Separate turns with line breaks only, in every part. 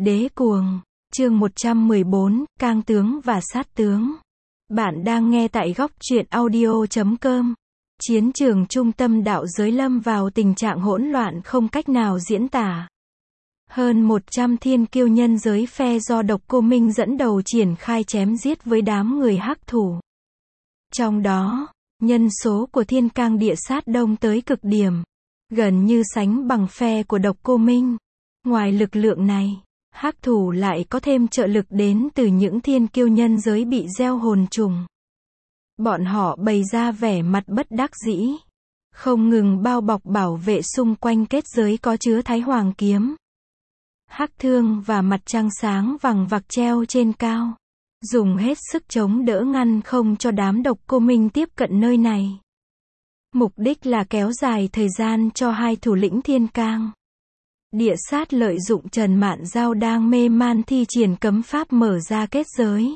Đế cuồng, chương 114, Cang tướng và sát tướng. Bạn đang nghe tại góc truyện audio.com. Chiến trường trung tâm đạo giới lâm vào tình trạng hỗn loạn không cách nào diễn tả. Hơn 100 thiên kiêu nhân giới phe do Độc Cô Minh dẫn đầu triển khai chém giết với đám người hắc thủ. Trong đó, nhân số của thiên cang địa sát đông tới cực điểm, gần như sánh bằng phe của Độc Cô Minh. Ngoài lực lượng này, hắc thủ lại có thêm trợ lực đến từ những thiên kiêu nhân giới bị gieo hồn trùng. Bọn họ bày ra vẻ mặt bất đắc dĩ, không ngừng bao bọc bảo vệ xung quanh kết giới có chứa Thái Hoàng kiếm, hắc thương và mặt trăng sáng vằng vặc treo trên cao, dùng hết sức chống đỡ ngăn không cho đám Độc Cô Minh tiếp cận nơi này. Mục đích là kéo dài thời gian cho hai thủ lĩnh thiên cang địa sát lợi dụng Trần Mạn Giao đang mê man thi triển cấm pháp mở ra kết giới.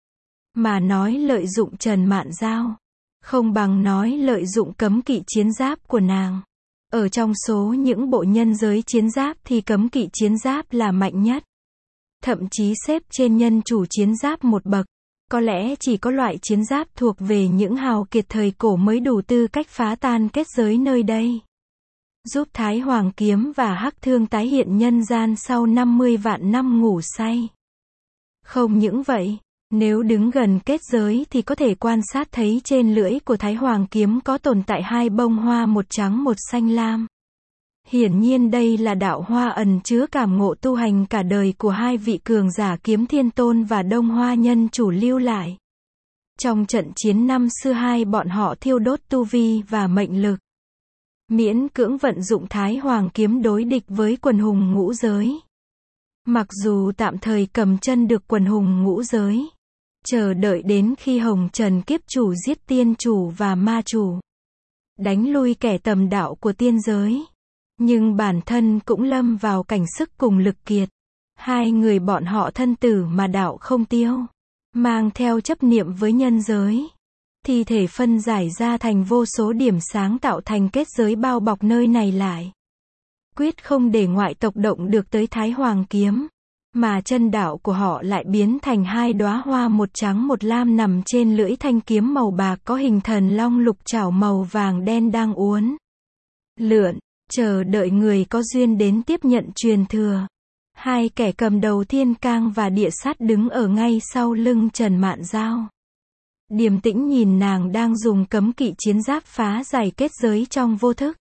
Mà nói lợi dụng Trần Mạn Giao, không bằng nói lợi dụng cấm kỵ chiến giáp của nàng. Ở trong số những bộ nhân giới chiến giáp thì cấm kỵ chiến giáp là mạnh nhất. Thậm chí xếp trên nhân chủ chiến giáp một bậc. Có lẽ chỉ có loại chiến giáp thuộc về những hào kiệt thời cổ mới đủ tư cách phá tan kết giới nơi đây, giúp Thái Hoàng kiếm và hắc thương tái hiện nhân gian sau 50 vạn năm ngủ say. Không những vậy, nếu đứng gần kết giới thì có thể quan sát thấy trên lưỡi của Thái Hoàng kiếm có tồn tại hai bông hoa, một trắng một xanh lam. Hiển nhiên đây là đạo hoa ẩn chứa cảm ngộ tu hành cả đời của hai vị cường giả Kiếm Thiên Tôn và Đông Hoa nhân chủ lưu lại. Trong trận chiến năm xưa hai bọn họ thiêu đốt tu vi và mệnh lực, miễn cưỡng vận dụng Thái Hoàng kiếm đối địch với quần hùng ngũ giới. Mặc dù tạm thời cầm chân được quần hùng ngũ giới, chờ đợi đến khi Hồng Trần kiếp chủ giết tiên chủ và ma chủ, đánh lui kẻ tầm đạo của tiên giới, nhưng bản thân cũng lâm vào cảnh sức cùng lực kiệt. Hai người bọn họ thân tử mà đạo không tiêu, mang theo chấp niệm với nhân giới, thi thể phân giải ra thành vô số điểm sáng tạo thành kết giới bao bọc nơi này lại. Quyết không để ngoại tộc động được tới Thái Hoàng kiếm, mà chân đạo của họ lại biến thành hai đóa hoa một trắng một lam nằm trên lưỡi thanh kiếm màu bạc có hình thần long lục chảo màu vàng đen đang uốn lượn, chờ đợi người có duyên đến tiếp nhận truyền thừa. Hai kẻ cầm đầu thiên cang và địa sát đứng ở ngay sau lưng Trần Mạn Giao, điềm tĩnh nhìn nàng đang dùng cấm kỵ chiến giáp phá giải kết giới trong vô thức.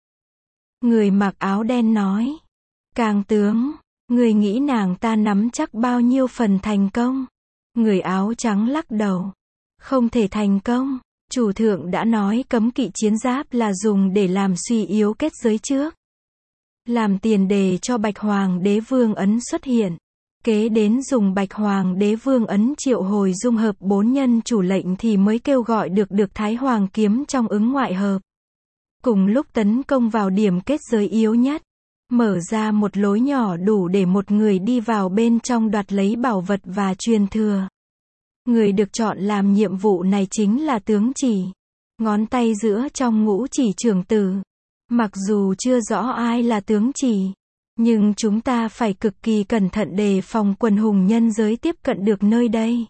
Người mặc áo đen nói: Cang tướng, người nghĩ nàng ta nắm chắc bao nhiêu phần thành công? Người áo trắng lắc đầu: Không thể thành công. Chủ thượng đã nói cấm kỵ chiến giáp là dùng để làm suy yếu kết giới trước, làm tiền đề cho Bạch Hoàng Đế Vương ấn xuất hiện. Kế đến dùng Bạch Hoàng Đế Vương ấn triệu hồi dung hợp bốn nhân chủ lệnh thì mới kêu gọi được Thái Hoàng kiếm trong ứng ngoại hợp. Cùng lúc tấn công vào điểm kết giới yếu nhất, mở ra một lối nhỏ đủ để một người đi vào bên trong đoạt lấy bảo vật và truyền thừa. Người được chọn làm nhiệm vụ này chính là tướng chỉ, ngón tay giữa trong ngũ chỉ trưởng tử. Mặc dù chưa rõ ai là tướng chỉ, nhưng chúng ta phải cực kỳ cẩn thận đề phòng quần hùng nhân giới tiếp cận được nơi đây,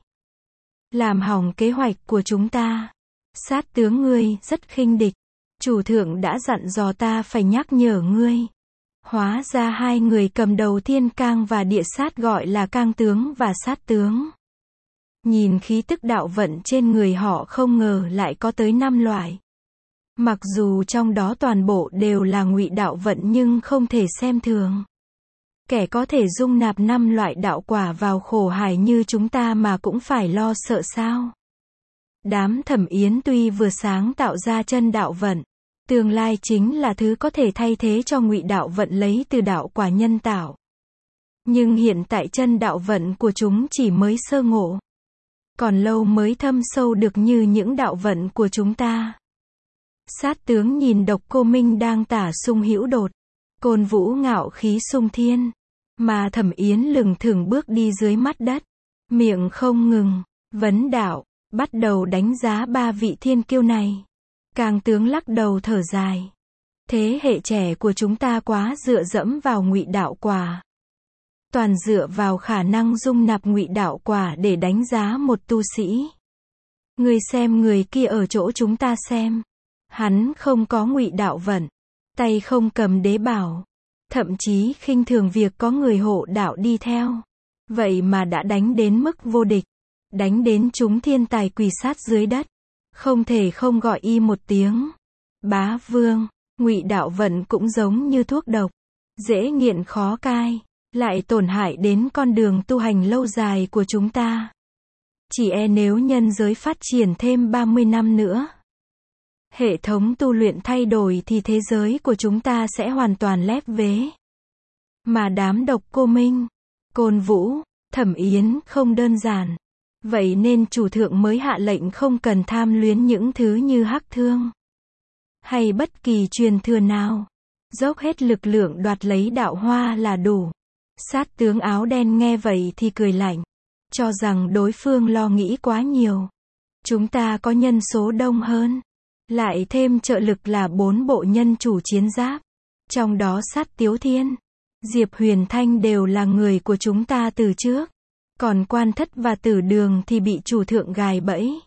làm hỏng kế hoạch của chúng ta. Sát tướng, ngươi rất khinh địch, chủ thượng đã dặn dò ta phải nhắc nhở ngươi. Hóa ra hai người cầm đầu thiên cang và địa sát gọi là Cang tướng và sát tướng. Nhìn khí tức đạo vận trên người họ không ngờ lại có tới 5 loại. Mặc dù trong đó toàn bộ đều là ngụy đạo vận nhưng không thể xem thường. Kẻ có thể dung nạp 5 loại đạo quả vào khổ hải như chúng ta mà cũng phải lo sợ sao? Đám Thẩm Yến tuy vừa sáng tạo ra chân đạo vận, tương lai chính là thứ có thể thay thế cho ngụy đạo vận lấy từ đạo quả nhân tạo. Nhưng hiện tại chân đạo vận của chúng chỉ mới sơ ngộ, còn lâu mới thâm sâu được như những đạo vận của chúng ta. Sát tướng nhìn Độc Cô Minh đang tả sung hữu đột, Côn Vũ ngạo khí sung thiên, mà Thẩm Yến lừng thừng bước đi dưới mắt đất, miệng không ngừng vấn đạo, bắt đầu đánh giá ba vị thiên kiêu này. Cang tướng lắc đầu thở dài: Thế hệ trẻ của chúng ta quá dựa dẫm vào ngụy đạo quả. toàn dựa vào khả năng dung nạp ngụy đạo quả để đánh giá một tu sĩ. Ngươi xem người kia ở chỗ chúng ta xem. Hắn không có ngụy đạo vận, tay không cầm đế bảo, thậm chí khinh thường việc có người hộ đạo đi theo. Vậy mà đã đánh đến mức vô địch, đánh đến chúng thiên tài quỳ sát dưới đất. Không thể không gọi y một tiếng bá vương. Ngụy đạo vận cũng giống như thuốc độc, dễ nghiện khó cai, lại tổn hại đến con đường tu hành lâu dài của chúng ta. Chỉ nếu nhân giới phát triển thêm 30 năm nữa, hệ thống tu luyện thay đổi thì thế giới của chúng ta sẽ hoàn toàn lép vế. Mà đám độc cô Minh, Côn Vũ, Thẩm Yến không đơn giản. Vậy nên chủ thượng mới hạ lệnh không cần tham luyến những thứ như hắc thương hay bất kỳ truyền thừa nào. Dốc hết lực lượng đoạt lấy đạo hoa là đủ. Sát tướng áo đen nghe vậy thì cười lạnh, cho rằng đối phương lo nghĩ quá nhiều. Chúng ta có nhân số đông hơn, lại thêm trợ lực là 4 bộ nhân chủ chiến giáp. Trong đó Sát Tiếu Thiên, Diệp Huyền Thanh đều là người của chúng ta từ trước. Còn Quan Thất và Tử Đường thì bị chủ thượng gài bẫy.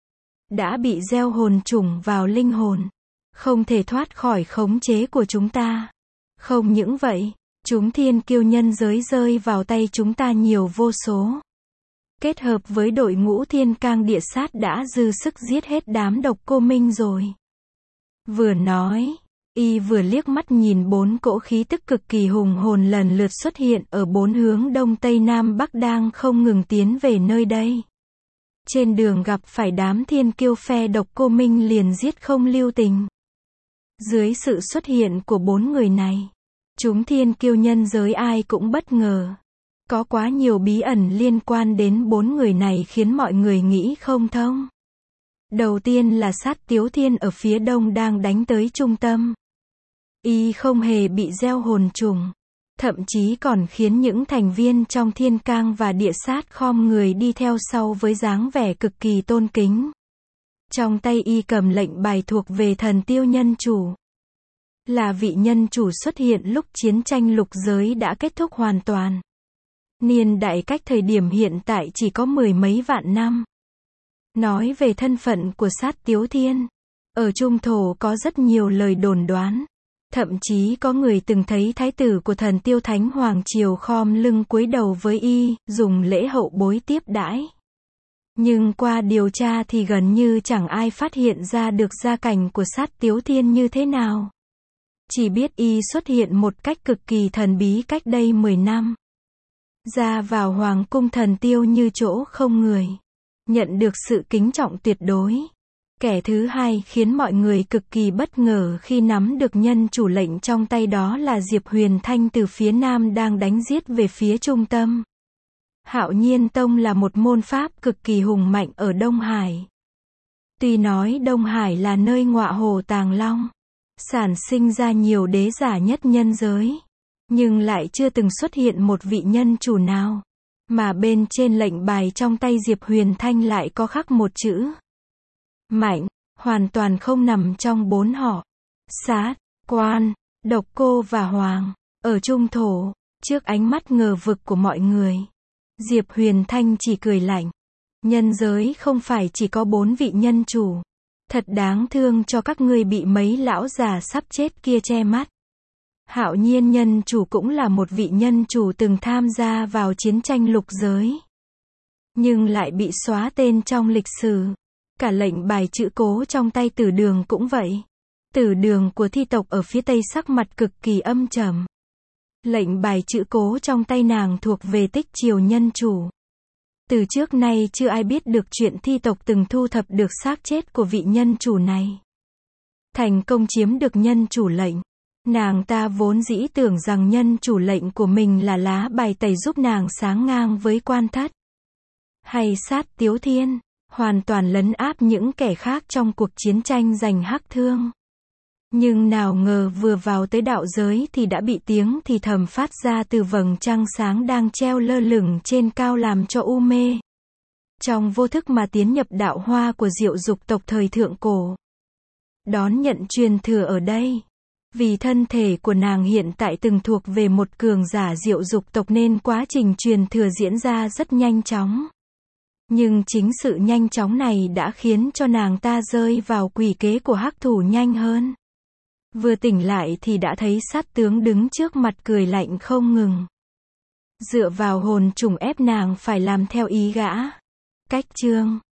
Đã bị gieo hồn trùng vào linh hồn, không thể thoát khỏi khống chế của chúng ta. Không những vậy, chúng thiên kiêu nhân giới rơi vào tay chúng ta nhiều vô số. Kết hợp với đội ngũ thiên cang địa sát đã dư sức giết hết đám độc cô Minh rồi. Vừa nói, y vừa liếc mắt nhìn 4 cỗ khí tức cực kỳ hùng hồn lần lượt xuất hiện ở 4 hướng đông tây nam bắc đang không ngừng tiến về nơi đây. Trên đường gặp phải đám thiên kiêu phe độc cô Minh liền giết không lưu tình. Dưới sự xuất hiện của 4 người này, chúng thiên kiêu nhân giới ai cũng bất ngờ. Có quá nhiều bí ẩn liên quan đến 4 người này khiến mọi người nghĩ không thông. Đầu tiên là Sát Tiếu Thiên ở phía đông đang đánh tới trung tâm. Y không hề bị gieo hồn trùng, thậm chí còn khiến những thành viên trong thiên cang và địa sát khom người đi theo sau với dáng vẻ cực kỳ tôn kính. Trong tay y cầm lệnh bài thuộc về Thần Tiêu nhân chủ. Là vị nhân chủ xuất hiện lúc chiến tranh lục giới đã kết thúc hoàn toàn. Niên đại cách thời điểm hiện tại chỉ có 10 mấy vạn năm. Nói về thân phận của Sát Tiếu Thiên, ở Trung Thổ có rất nhiều lời đồn đoán. Thậm chí có người từng thấy thái tử của Thần Tiêu Thánh Hoàng Triều khom lưng cúi đầu với y, dùng lễ hậu bối tiếp đãi. Nhưng qua điều tra thì gần như chẳng ai phát hiện ra được gia cảnh của Sát Tiếu Thiên như thế nào. Chỉ biết y xuất hiện một cách cực kỳ thần bí cách đây 10 năm. Ra vào Hoàng cung Thần Tiêu như chỗ không người. Nhận được sự kính trọng tuyệt đối. Kẻ thứ hai khiến mọi người cực kỳ bất ngờ khi nắm được nhân chủ lệnh trong tay đó là Diệp Huyền Thanh từ phía nam đang đánh giết về phía trung tâm. Hạo Nhiên Tông là một môn pháp cực kỳ hùng mạnh ở Đông Hải. Tuy nói Đông Hải là nơi ngọa hồ Tàng Long, sản sinh ra nhiều đế giả nhất nhân giới, nhưng lại chưa từng xuất hiện một vị nhân chủ nào. Mà bên trên lệnh bài trong tay Diệp Huyền Thanh lại có khắc một chữ mạnh, hoàn toàn không nằm trong 4 họ. Sát, Quan, Độc Cô và Hoàng. Ở Trung Thổ, trước ánh mắt ngờ vực của mọi người, Diệp Huyền Thanh chỉ cười lạnh. Nhân giới không phải chỉ có 4 vị nhân chủ. Thật đáng thương cho các ngươi bị mấy lão già sắp chết kia che mắt. Hạo Nhiên nhân chủ cũng là một vị nhân chủ từng tham gia vào chiến tranh lục giới, nhưng lại bị xóa tên trong lịch sử. Cả lệnh bài chữ cố trong tay Tử Đường cũng vậy. Tử Đường của thi tộc ở phía tây sắc mặt cực kỳ âm trầm. Lệnh bài chữ cố trong tay nàng thuộc về Tích Triều nhân chủ. Từ trước nay chưa ai biết được chuyện thi tộc từng thu thập được xác chết của vị nhân chủ này. Thành công chiếm được nhân chủ lệnh. Nàng ta vốn dĩ tưởng rằng nhân chủ lệnh của mình là lá bài tẩy giúp nàng sáng ngang với Quan Thất hay Sát Tiếu Thiên, hoàn toàn lấn áp những kẻ khác trong cuộc chiến tranh giành hắc thương. Nhưng nào ngờ vừa vào tới đạo giới thì đã bị tiếng thì thầm phát ra từ vầng trăng sáng đang treo lơ lửng trên cao làm cho u mê. Trong vô thức mà tiến nhập đạo hoa của Diệu Dục tộc thời thượng cổ. Đón nhận truyền thừa ở đây. Vì thân thể của nàng hiện tại từng thuộc về một cường giả Diệu Dục tộc nên quá trình truyền thừa diễn ra rất nhanh chóng. Nhưng chính sự nhanh chóng này đã khiến cho nàng ta rơi vào quỷ kế của hắc thủ nhanh hơn. Vừa tỉnh lại thì đã thấy sát tướng đứng trước mặt cười lạnh không ngừng. Dựa vào hồn trùng ép nàng phải làm theo ý gã. Cách chương